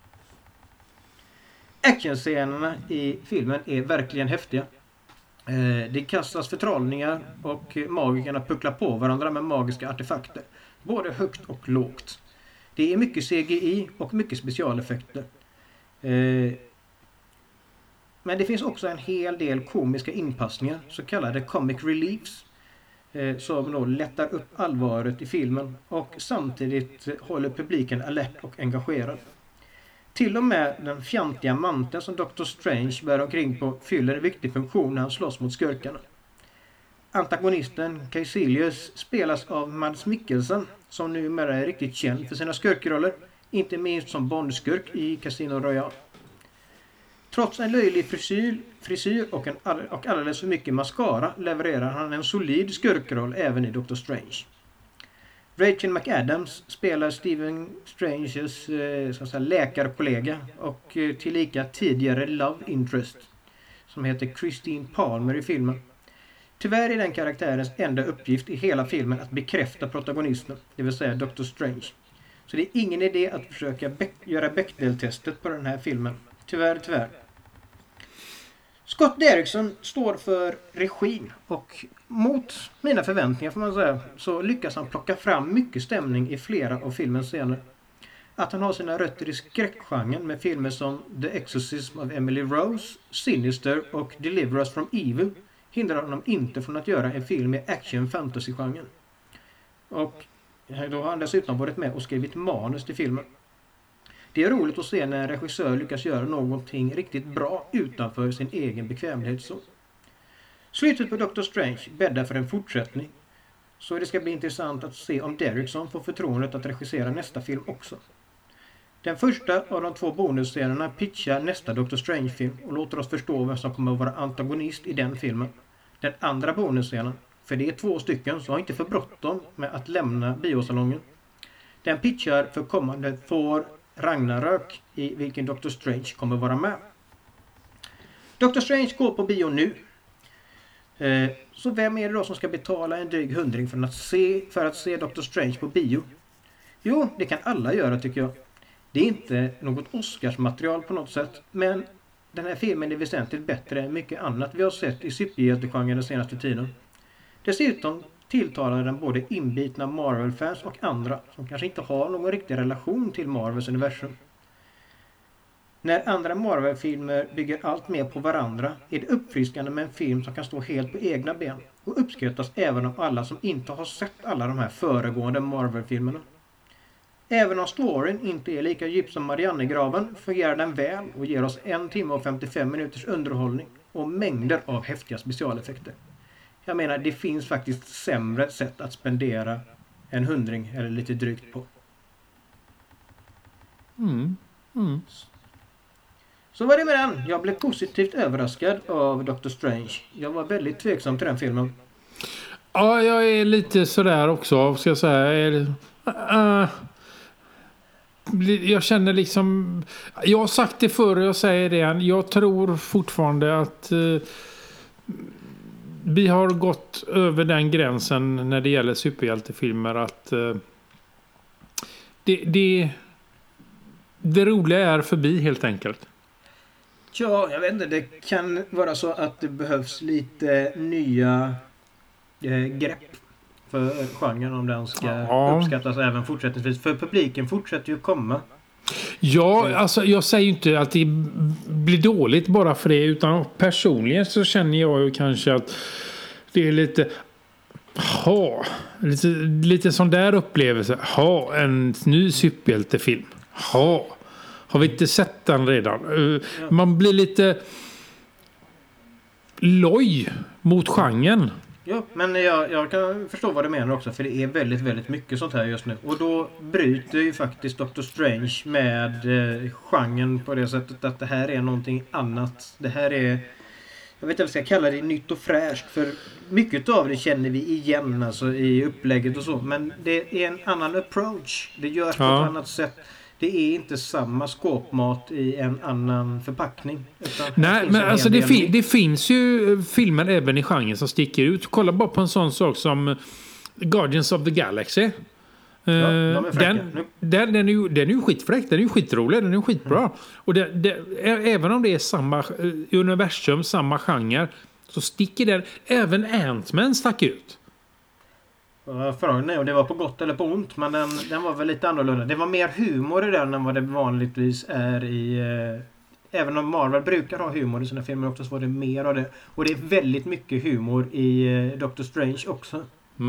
Actionscenerna i filmen är verkligen häftiga. Det kastas förtrollningar och magikerna pucklar på varandra med magiska artefakter. Både högt och lågt. Det är mycket CGI och mycket specialeffekter. Men det finns också en hel del komiska inpassningar, så kallade comic reliefs, som då lättar upp allvaret i filmen och samtidigt håller publiken alert och engagerad. Till och med den fjantiga manteln som Doctor Strange bär omkring på fyller en viktig funktion när han slåss mot skurkarna. Antagonisten Caecilius spelas av Mads Mikkelsen, som numera är riktigt känd för sina skurkroller, inte minst som Bondskurk i Casino Royale. Trots en löjlig frisyr och alldeles för mycket mascara levererar han en solid skurkroll även i Doctor Strange. Rachel McAdams spelar Stephen Stranges läkarkollega och tillika tidigare love interest som heter Christine Palmer i filmen. Tyvärr är den karaktärens enda uppgift i hela filmen att bekräfta protagonisten, det vill säga Doctor Strange. Så det är ingen idé att försöka göra Bechdel-testet på den här filmen. Tyvärr. Scott Derrickson står för regin och mot mina förväntningar får man säga så lyckas han plocka fram mycket stämning i flera av filmens scener. Att han har sina rötter i skräckgenren med filmer som The Exorcism of Emily Rose, Sinister och Deliver Us from Evil hindrar honom inte från att göra en film i action-fantasy-genren. Och då har han dessutom varit med och skrivit manus till filmen. Det är roligt att se när en regissör lyckas göra någonting riktigt bra utanför sin egen bekvämlighetszon. Slutet på Doctor Strange bäddar för en fortsättning. Så det ska bli intressant att se om Derrickson får förtroendet att regissera nästa film också. Den första av de 2 bonusscenerna pitchar nästa Doctor Strange-film och låter oss förstå vem som kommer att vara antagonist i den filmen. Den andra bonusscenen, för det är 2 stycken så har inte för bråttom med att lämna biosalongen. Den pitchar för kommande Thor Ragnarök i vilken Doctor Strange kommer vara med. Doctor Strange går på bio nu. Så vem är det då som ska betala en dryg 100 för att se Doctor Strange på bio? Jo, det kan alla göra tycker jag. Det är inte något Oscarsmaterial på något sätt, men den här filmen är väsentligt bättre än mycket annat vi har sett i superhjältegenren den senaste tiden. Dessutom tilltalar den både inbitna Marvel-fans och andra som kanske inte har någon riktig relation till Marvels universum. När andra Marvel-filmer bygger allt mer på varandra är det uppfriskande med en film som kan stå helt på egna ben och uppskattas även av alla som inte har sett alla de här föregående Marvel-filmerna. Även om storyn inte är lika djup som Mariannegraven fungerar den väl och ger oss 1 timme och 55 minuters underhållning och mängder av häftiga specialeffekter. Jag menar, det finns faktiskt sämre sätt att spendera en 100 eller lite drygt på. Så var det med den. Jag blev positivt överraskad av Doctor Strange. Jag var väldigt tveksam till den filmen. Ja, jag är lite sådär också, ska jag säga. Jag känner liksom... Jag har sagt det förr och jag säger det igen. Jag tror fortfarande att vi har gått över den gränsen när det gäller superhjältefilmer. Att det roliga är förbi helt enkelt. Ja, jag vet inte. Det kan vara så att det behövs lite nya grepp för genren om den ska uppskattas även fortsättningsvis. För publiken fortsätter ju komma. Ja, alltså jag säger ju inte att det blir dåligt bara för det, utan personligen så känner jag ju kanske att det är lite lite sån där upplevelse. En ny superhjältefilm. Har vi inte sett den redan? Man blir lite loj mot genren. Ja, men jag kan förstå vad du menar också, för det är väldigt, väldigt mycket sånt här just nu. Och då bryter ju faktiskt Doctor Strange med genren på det sättet att det här är någonting annat. Det här är, jag vet inte om jag ska kalla det nytt och fräscht, för mycket av det känner vi igen alltså, i upplägget och så. Men det är en annan approach. Det görs på ett annat sätt. Det är inte samma skåpmat i en annan förpackning. Nej, men alltså det finns ju filmer även i genren som sticker ut. Kolla bara på en sån sak som Guardians of the Galaxy. Ja, den är ju skitfräck, den är ju skitrolig, den är ju skitbra. Och även om det är samma universum, samma genre, så sticker den, även Ant-Man stack ut. Frågan är om det var på gott eller på ont, men den var väl lite annorlunda. Det var mer humor i den än vad det vanligtvis är i... Även om Marvel brukar ha humor i sina filmer också, så var det mer av det. Och det är väldigt mycket humor i Doctor Strange också.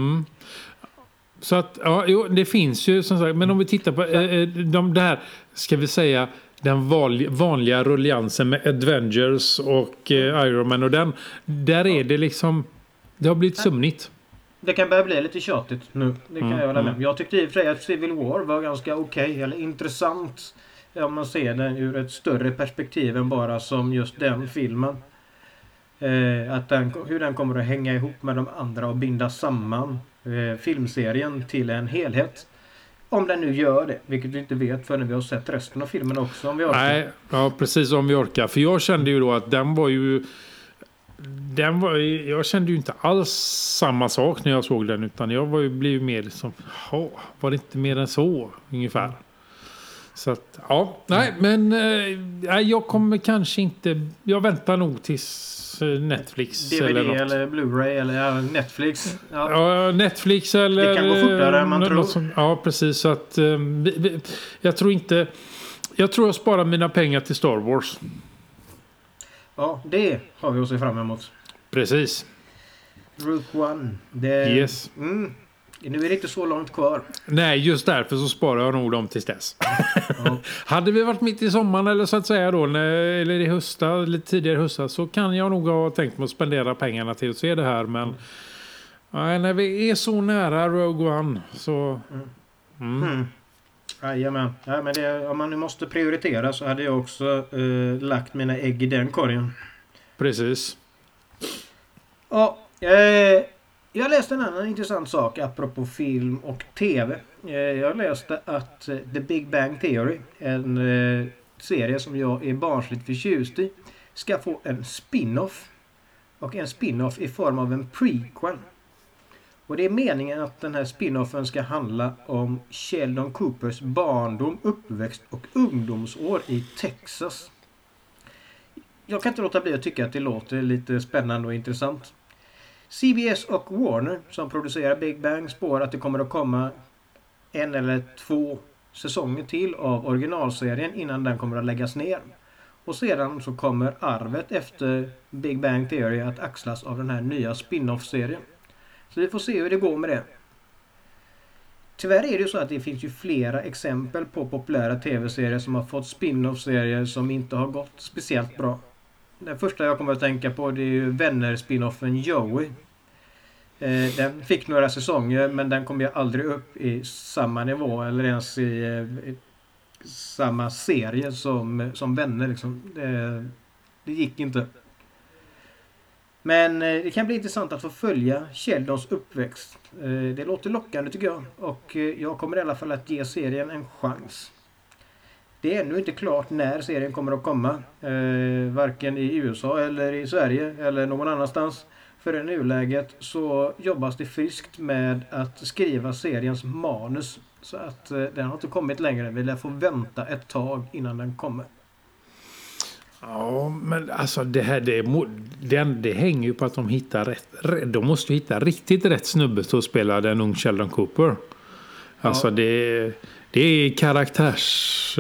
Så att, det finns ju som sagt, men om vi tittar på de där, ska vi säga, den vanliga rulliansen med Avengers och Iron Man och där är det liksom, det har blivit sömnigt. Det kan börja bli lite tjatigt nu. Det kan jag hålla med. Jag tyckte i och för sig att Civil War var ganska okej, eller intressant om man ser den ur ett större perspektiv än bara som just den filmen. Hur den kommer att hänga ihop med de andra och binda samman filmserien till en helhet. Om den nu gör det, vilket vi inte vet förrän vi har sett resten av filmen också, om vi orkar. Nej, ja, precis, om vi orkar. För jag kände ju då att jag kände ju inte alls samma sak när jag såg den, utan jag blev mer liksom, var det inte mer än så ungefär. Så att, men jag kommer kanske inte, jag väntar nog tills Netflix DVD eller något. Eller Blu-ray eller Netflix. Ja, Netflix eller... Det kan gå fortare än man tror. Ja, precis. Så att, jag tror inte... Jag tror jag sparar mina pengar till Star Wars. Ja, det har vi att se fram emot. Precis. Rogue One. Yes. Nu är det inte så långt kvar. Nej, just därför så sparar jag nog dem tills dess. Hade vi varit mitt i sommaren eller så att säga då, eller i höstas, lite tidigare höstas, så kan jag nog ha tänkt mig att spendera pengarna till att se det här. Men när vi är så nära Rogue One så... Jajamän. Ja, men om man nu måste prioritera så hade jag också lagt mina ägg i den korgen. Precis. Ja, jag läste en annan intressant sak apropå film och tv. Jag läste att The Big Bang Theory, en serie som jag är barnsligt förtjust i, ska få en spin-off. Och en spin-off i form av en prequel. Och det är meningen att den här spin-offen ska handla om Sheldon Coopers barndom, uppväxt och ungdomsår i Texas. Jag kan inte låta bli att tycka att det låter lite spännande och intressant. CBS och Warner, som producerar Big Bang, spår att det kommer att komma 1 eller 2 säsonger till av originalserien innan den kommer att läggas ner. Och sedan så kommer arvet efter Big Bang Theory att axlas av den här nya spin-off-serien. Så vi får se hur det går med det. Tyvärr är det ju så att det finns ju flera exempel på populära tv-serier som har fått spin-off-serier som inte har gått speciellt bra. Den första jag kommer att tänka på, det är ju Vänner-spin-offen Joey. Den fick några säsonger, men den kom ju aldrig upp i samma nivå eller ens i samma serie som Vänner liksom. Det gick inte. Men det kan bli intressant att få följa Sheldons uppväxt. Det låter lockande tycker jag. Och jag kommer i alla fall att ge serien en chans. Det är ännu inte klart när serien kommer att komma. Varken i USA eller i Sverige eller någon annanstans. För i nuläget så jobbas det friskt med att skriva seriens manus. Så att den har inte kommit längre. Vi lär få vänta ett tag innan den kommer. Ja, men alltså det här det hänger ju på att de hittar rätt. De måste ju hitta riktigt rätt snubbe att spela den ung Sheldon Cooper. Alltså det är karaktärs...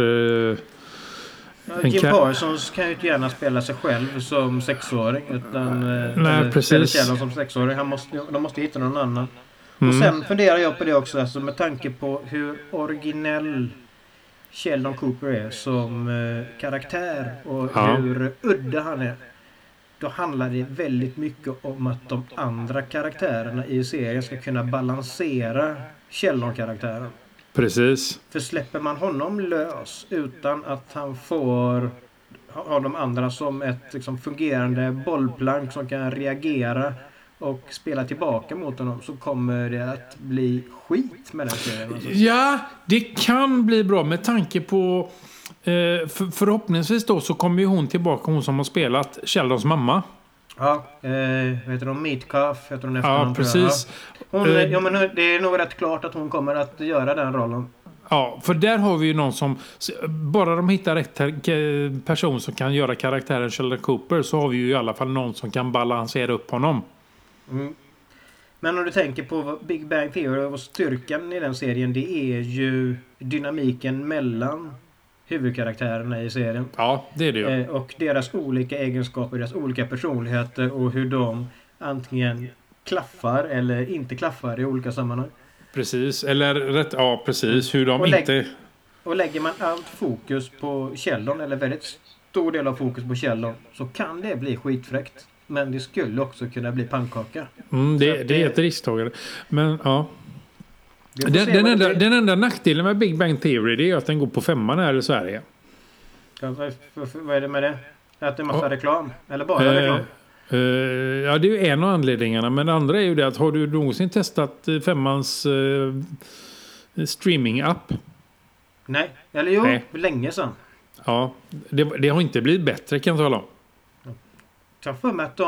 Jim Parsons kan ju inte gärna spela sig själv som sexåring utan nej, precis. Sheldon som sexåring. De måste hitta någon annan. Och sen funderar jag på det också, alltså med tanke på hur originell Sheldon Cooper är som karaktär och hur udda han är. Då handlar det väldigt mycket om att de andra karaktärerna i serien ska kunna balansera Sheldon-karaktären. Precis. För släpper man honom lös utan att han får ha de andra som ett liksom, fungerande bollplank som kan reagera och spela tillbaka mot honom, så kommer det att bli skit med den serien. Alltså. Ja, det kan bli bra med tanke på förhoppningsvis då så kommer ju hon tillbaka, hon som har spelat Sheldons mamma. Ja, heter hon Metcalf, heter hon efter ja, precis. Men det är nog rätt klart att hon kommer att göra den rollen. Ja, för där har vi ju någon som, bara de hittar rätt person som kan göra karaktären Sheldon Cooper, så har vi ju i alla fall någon som kan balansera upp honom. Mm. Men om du tänker på Big Bang Theory och styrkan i den serien, det är ju dynamiken mellan huvudkaraktärerna i serien. Ja, det är det ju. Och deras olika egenskaper, deras olika personligheter och hur de antingen klaffar eller inte klaffar i olika sammanhang. Precis, eller rätt, ja precis, hur de Och lägger man allt fokus på Sheldon, eller väldigt stor del av fokus på Sheldon, så kan det bli skitfräckt. Men det skulle också kunna bli pannkaka. Det är ett risktagande. Men ja. Den enda nackdelen med Big Bang Theory, det är att den går på 5:an här i Sverige. Vad är det med det? Att det är massa reklam? Eller bara reklam? Ja, det är ju en av anledningarna. Men andra är ju det att har du någonsin testat 5:ans streaming-app? Nej, eller jo, för länge sedan. Ja, det har inte blivit bättre kan jag tala om. Jag får med att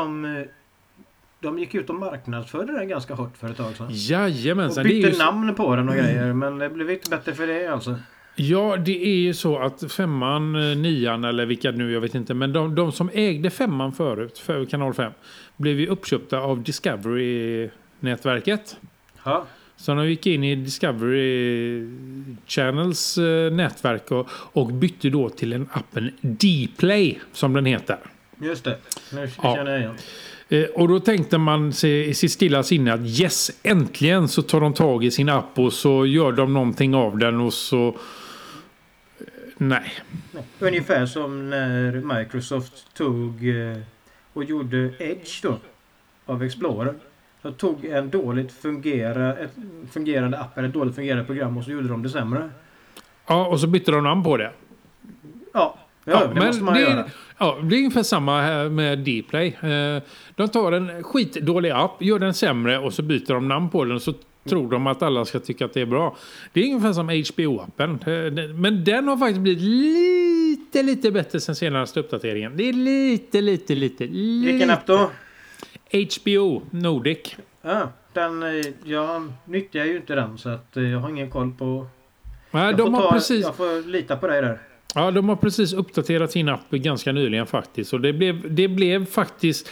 de gick ut och marknadsförde den ganska hårt för ett tag sedan. Jajamensan. Och bytte namn på den och grejer. Men det blev inte bättre för det alltså. Ja, det är ju så att 5:an, 9:an eller vilka nu, jag vet inte. Men de som ägde 5:an förut, för kanal 5, blev ju uppköpta av Discovery-nätverket. Ja. Så de gick in i Discovery Channels nätverk och bytte då till en appen Dplay som den heter. Just det, nu känner jag igen. Och då tänkte man sig i sitt stilla sinne att yes, äntligen så tar de tag i sin app och så gör de någonting av den och så... Nej. Ungefär som när Microsoft tog och gjorde Edge då av Explorer. De tog en dåligt fungerande app eller ett dåligt fungerande program och så gjorde de det sämre. Ja, och så bytte de namn på det. Ja, det måste man göra. Ja, det är ungefär samma här med Dplay. De tar en skitdålig app, gör den sämre och så byter de namn på den och så tror de att alla ska tycka att det är bra. Det är ungefär som HBO-appen. Men den har faktiskt blivit lite bättre sen senaste uppdateringen. Det är lite. Vilken app då? HBO Nordic. Ja, jag nyttjar ju inte den så att jag har ingen koll på... Nej, jag får lita på dig där. Ja, de har precis uppdaterat sin app ganska nyligen faktiskt. Och det blev faktiskt...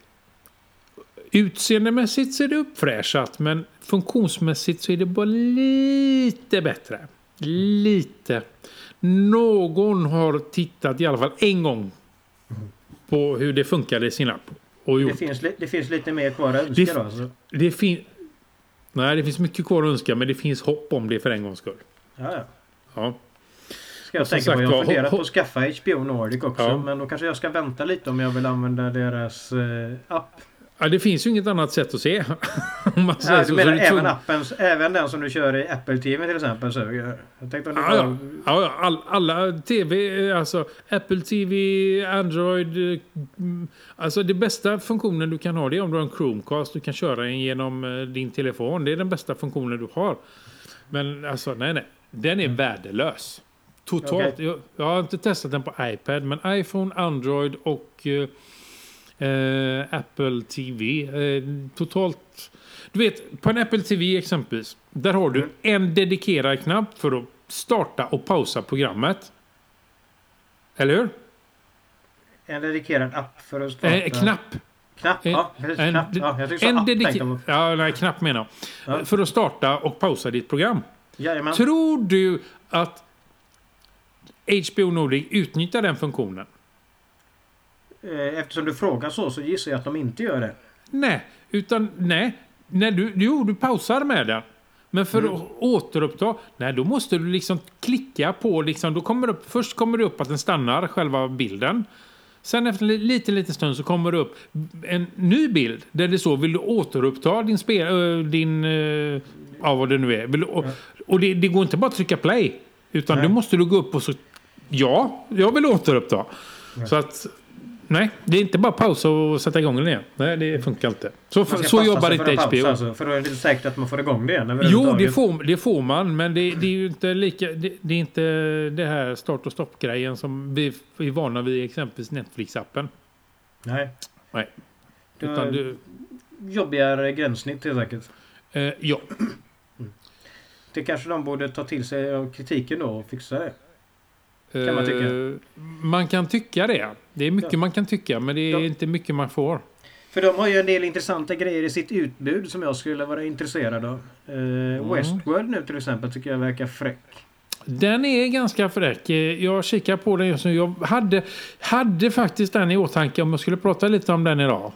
Utseendemässigt så är det uppfräschat, men funktionsmässigt så är det bara lite bättre. Lite. Någon har tittat i alla fall en gång på hur det funkade i sin app. Och det finns lite mer kvar att önska då. Alltså. Nej, det finns mycket kvar att önska, men det finns hopp om det för en gångs skull. Ja. Ska jag tänka på, jag har funderat på att skaffa HBO Nordic också, men då kanske jag ska vänta lite om jag vill använda deras app. Ja, det finns ju inget annat sätt att se. Om man säger så. Du menar även även den som du kör i Apple TV till exempel? Så jag tänkte om det alla TV, alltså Apple TV, Android. Alltså det bästa funktionen du kan ha, det är om du har en Chromecast. Du kan köra den genom din telefon. Det är den bästa funktionen du har. Men alltså, nej. Den är värdelös. Totalt. Okay. Jag har inte testat den på iPad, men iPhone, Android och Apple TV. Totalt. Du vet, på en Apple TV exempelvis, där har du en dedikerad knapp för att starta och pausa programmet. Eller hur? En dedikerad app för att starta... Knapp. Knapp, ja. Jag tycker så knapp menar jag. För att starta och pausa ditt program. Jajamän. Tror du att HBO Nordic utnyttjar den funktionen? Eftersom du frågar så gissar jag att de inte gör det. Nej. När du pausar med den. Men för att återuppta, då måste du liksom klicka på, liksom, först kommer det upp att den stannar, själva bilden. Sen efter lite stund så kommer det upp en ny bild där det så, vill du återuppta vad det nu är. Och det går inte bara att trycka play, utan du måste gå upp och så, jag vill återuppta. Så att, nej, det är inte bara pausa och sätta igång den igen. Nej, det funkar inte. Så jobbar inte HBO. Alltså, för då är det inte säkert att man får igång det igen. Jo, det får man, men det är ju inte lika. Det är inte det här start- och stopp-grejen som vi är vana vid exempelvis Netflix-appen. Nej. Utan jobbigare gränssnitt helt enkelt. Ja. Det kanske de borde ta till sig av kritiken då och fixa det. Kan man tycka. Man kan tycka det. Det är mycket man kan tycka, men det är inte mycket man får. För de har ju en del intressanta grejer i sitt utbud som jag skulle vara intresserad av. Westworld nu till exempel tycker jag verkar fräck. Den är ganska fräck. Jag kikar på den just nu. Jag hade faktiskt den i åtanke om jag skulle prata lite om den idag.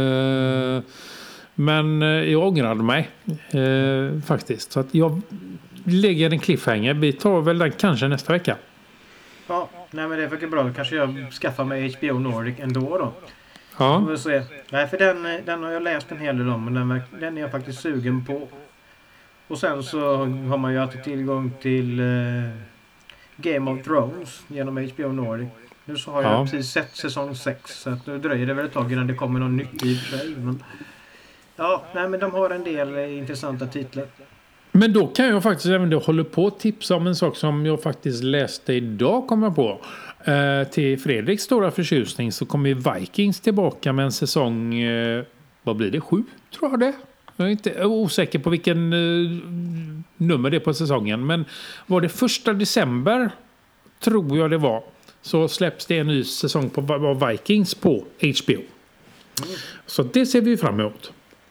Men jag ångrade mig faktiskt. Så att jag lägger en cliffhanger. Vi tar väl den kanske nästa vecka. Ja, nej men det är faktiskt bra. Då kanske jag skaffar mig HBO Nordic ändå då. Ja. Får vi se. Nej, för den har jag läst en hel del om, men den är jag faktiskt sugen på. Och sen så har man ju alltid tillgång till Game of Thrones genom HBO Nordic. Nu så har jag precis sett säsong 6, så att nu dröjer det väl ett tag innan det kommer någon nytt i sig. Men men de har en del intressanta titlar. Men då kan jag faktiskt även hålla på att tipsa om en sak som jag faktiskt läste idag, kommer jag på. Till Fredriks stora förtjusning så kommer Vikings tillbaka med en säsong, vad blir det, 7 tror jag det. Jag är inte osäker på vilken nummer det är på säsongen, men var det 1 december tror jag det var, så släpps det en ny säsong på Vikings på HBO. Så det ser vi fram emot.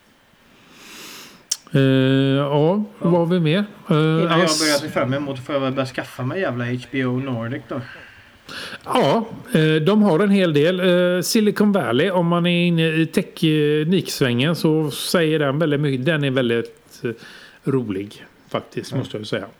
Vad har vi mer? Innan jag börjar se fram emot får jag börja skaffa mig jävla HBO Nordic då. Ja, de har en hel del. Silicon Valley, om man är inne i tekniksvängen så säger den väldigt mycket. Den är väldigt rolig faktiskt, måste jag säga.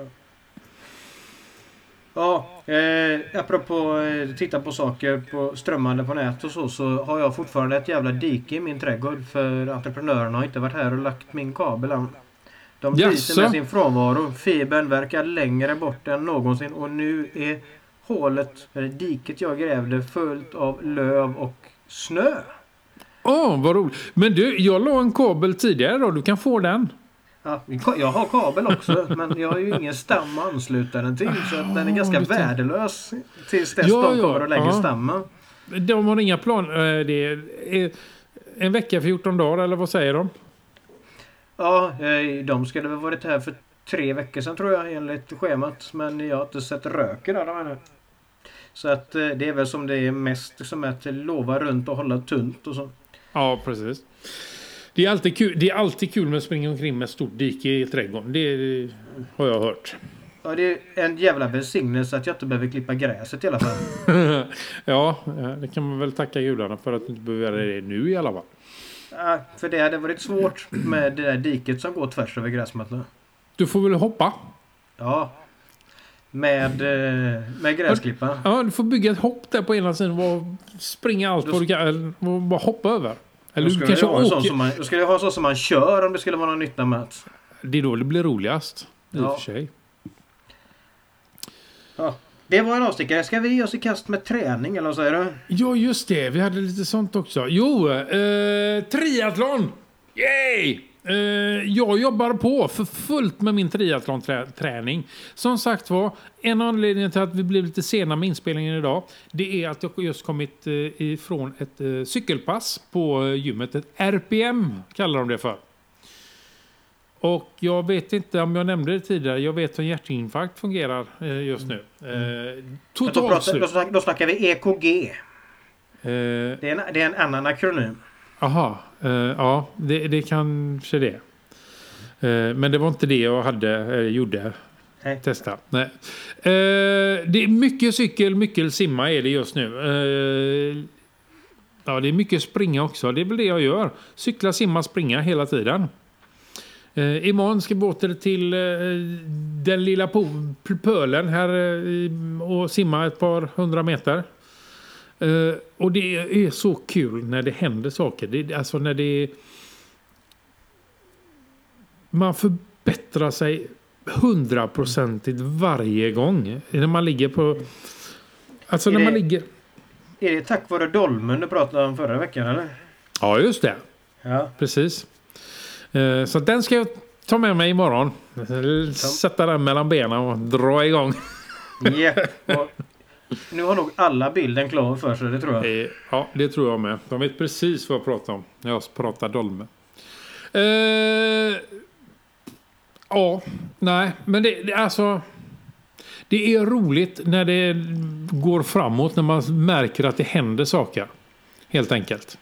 Apropå titta på saker på strömmande på nät och så har jag fortfarande ett jävla dike i min trädgård, för entreprenörerna har inte varit här och lagt min kabel än. De lyser med sin frånvaro. Fibern verkar längre bort än någonsin och nu är diket jag grävde fullt av löv och snö. Vad roligt. Men du, jag la en kabel tidigare då, du kan få den. Ja, jag har kabel också, men jag har ju ingen stam att ansluta den till, så att den är ganska värdelös tills dess de kommer och lägger stammen. De har inga planer. Det är en vecka, 14 dagar, eller vad säger de? Ja, de skulle väl varit här för 3 veckor sedan tror jag, enligt schemat, men jag har inte sett röken där de ännu. Så att det är väl som det är mest som att lova runt och hålla tunt och så. Ja, precis. Det är alltid kul med att springa omkring med stort dike i trädgården. Det har jag hört. Ja, det är en jävla välsignelse att jag inte behöver klippa gräset i alla fall. Ja, det kan man väl tacka gudarna för att du inte behöver göra det nu i alla fall. Ja, för det hade varit svårt med det där diket som går tvärs över gräsmattan. Du får väl hoppa. Ja. Med gräsklippan. Ja, du får bygga ett hopp där på ena sidan och springa allt vad du kan. Och bara hoppa över. Eller du kanske åker. Då skulle jag ha så som man kör om det skulle vara någon nytta med att... Det är då det blir roligast. I och för sig. Ja. Det var en avstickare. Ska vi ge oss i kast med träning eller vad säger du? Ja, just det. Vi hade lite sånt också. Jo, triathlon! Yay! Jag jobbar på för fullt med min triathlon-träning. Som sagt var, en anledning till att vi blev lite sena med inspelningen idag, det är att jag just kommit ifrån ett cykelpass på gymmet. Ett RPM kallar de det för. Och jag vet inte om jag nämnde det tidigare. Jag vet hur en hjärtinfarkt fungerar just nu. Totalt då snackar vi EKG. Det är en annan akronym. Aha, ja, det kanske det. Men det var inte det jag gjorde. Nej. Testa. Nej. Det är mycket cykel, mycket simma är det just nu. Ja, det är mycket springa också. Det är väl det jag gör. Cykla, simma, springa hela tiden. Imorgon ska vi åter till den lilla pölen här och simma ett par 100 meter. Och det är så kul när det händer saker. Alltså när det... Man förbättrar sig 100% varje gång. När man ligger på... Alltså när man ligger... Är det tack vare dolmen du pratade om förra veckan eller? Ja, just det. Ja. Precis. Så den ska jag ta med mig imorgon. Sätta den mellan benen och dra igång. Ja. Nu har nog alla bilden klar för sig, det tror jag. Ja, det tror jag med. De vet precis vad jag pratar om när jag pratar dolme. Ja, nej. Men det alltså... Det är roligt när det går framåt. När man märker att det händer saker. Helt enkelt.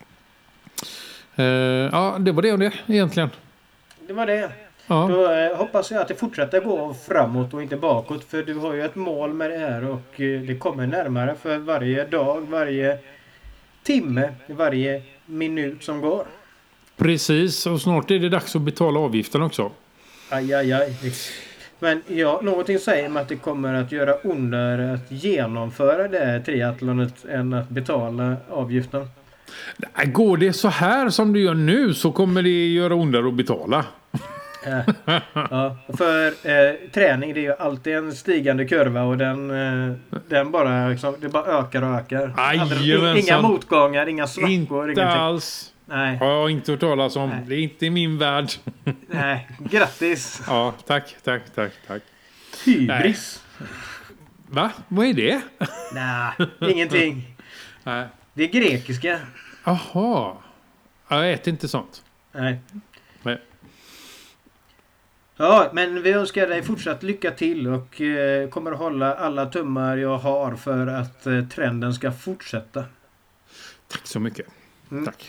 Ja, det var det om det egentligen. Det var det. Ja. Då hoppas jag att det fortsätter gå framåt och inte bakåt. För du har ju ett mål med det här och det kommer närmare för varje dag, varje timme, varje minut som går. Precis, och snart är det dags att betala avgiften också. Aj. Men ja, någonting säger mig att det kommer att göra ondare att genomföra det här triathlonet än att betala avgiften. Går det så här som du gör nu så kommer det göra ondare att betala. Ja, för träning det är ju alltid en stigande kurva och den bara, liksom, det bara ökar och ökar. Inga motgångar, inga svackor. Inte ingenting. Alls. Nej. Har jag inte hört talas om. Nej. Det är inte min värld. Nej, grattis. Ja, tack. Hybris. Nej. Va? Vad är det? Nej, ingenting. Nej. Det är grekiska. Aha. Jag äter inte sånt. Nej. Ja, men vi önskar dig fortsatt lycka till och kommer att hålla alla tummar jag har för att trenden ska fortsätta. Tack så mycket. Tack.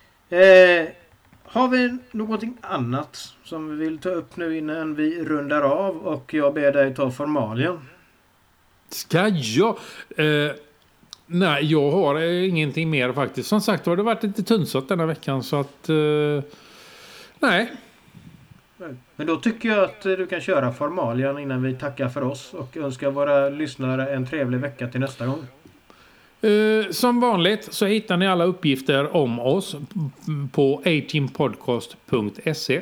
Har vi någonting annat som vi vill ta upp nu innan vi rundar av och jag ber dig ta formalien? Ska jag? Nej, jag har ingenting mer faktiskt. Som sagt har det varit lite tunnsått denna veckan så att... nej. Men då tycker jag att du kan köra formalien innan vi tackar för oss och önskar våra lyssnare en trevlig vecka till nästa gång. Som vanligt så hittar ni alla uppgifter om oss på ateampodcast.se.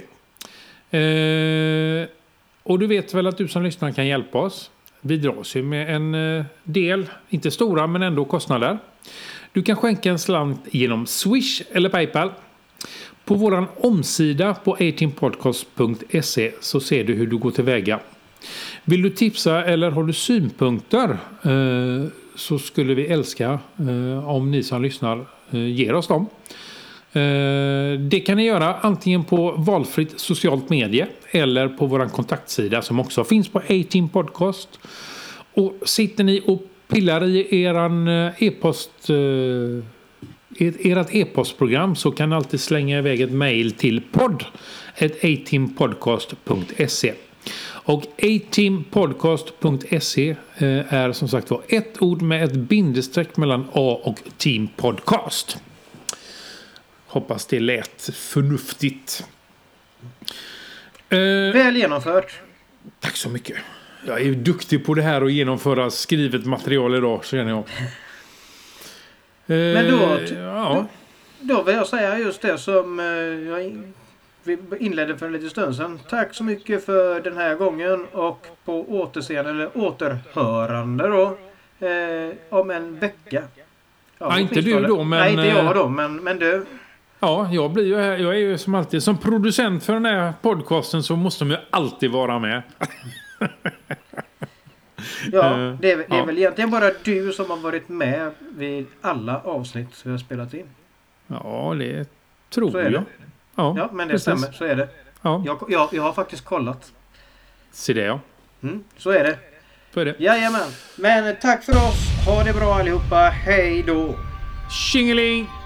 Och du vet väl att du som lyssnar kan hjälpa oss. Vi dras ju med en del, inte stora men ändå kostnader. Du kan skänka en slant genom Swish eller PayPal. På våran omsida på ateampodcast.se så ser du hur du går tillväga. Vill du tipsa eller har du synpunkter så skulle vi älska om ni som lyssnar ger oss dem. Det kan ni göra antingen på valfritt socialt medie eller på våran kontaktsida som också finns på A-Team Podcast. Och sitter ni och pillar i ert e-postprogram så kan ni alltid slänga iväg ett mejl till podd@ateampodcast.se. Och ateampodcast.se är som sagt var ett ord med ett bindestreck mellan A och Team Podcast. Hoppas det lät förnuftigt. Väl genomfört. Tack så mycket. Jag är duktig på det här att genomföra skrivet material idag, känner jag. Men ja. då vill jag säga just det som vi inledde för en liten stund sedan. Tack så mycket för den här gången och på återseende eller återhörande då om en vecka. Ja, inte du då, men... Nej, inte jag då, men du. Ja, jag är ju som alltid som producent för den här podcasten, så måste man ju alltid vara med. Ja, det är väl egentligen bara du som har varit med vid alla avsnitt vi har spelat in. Ja, det tror jag. Det. Ja, men det stämmer, så är det. Ja. Jag har faktiskt kollat. Se det, ja. Så är det. Jajamän. Men tack för oss. Ha det bra allihopa. Hej då. Tjingeling!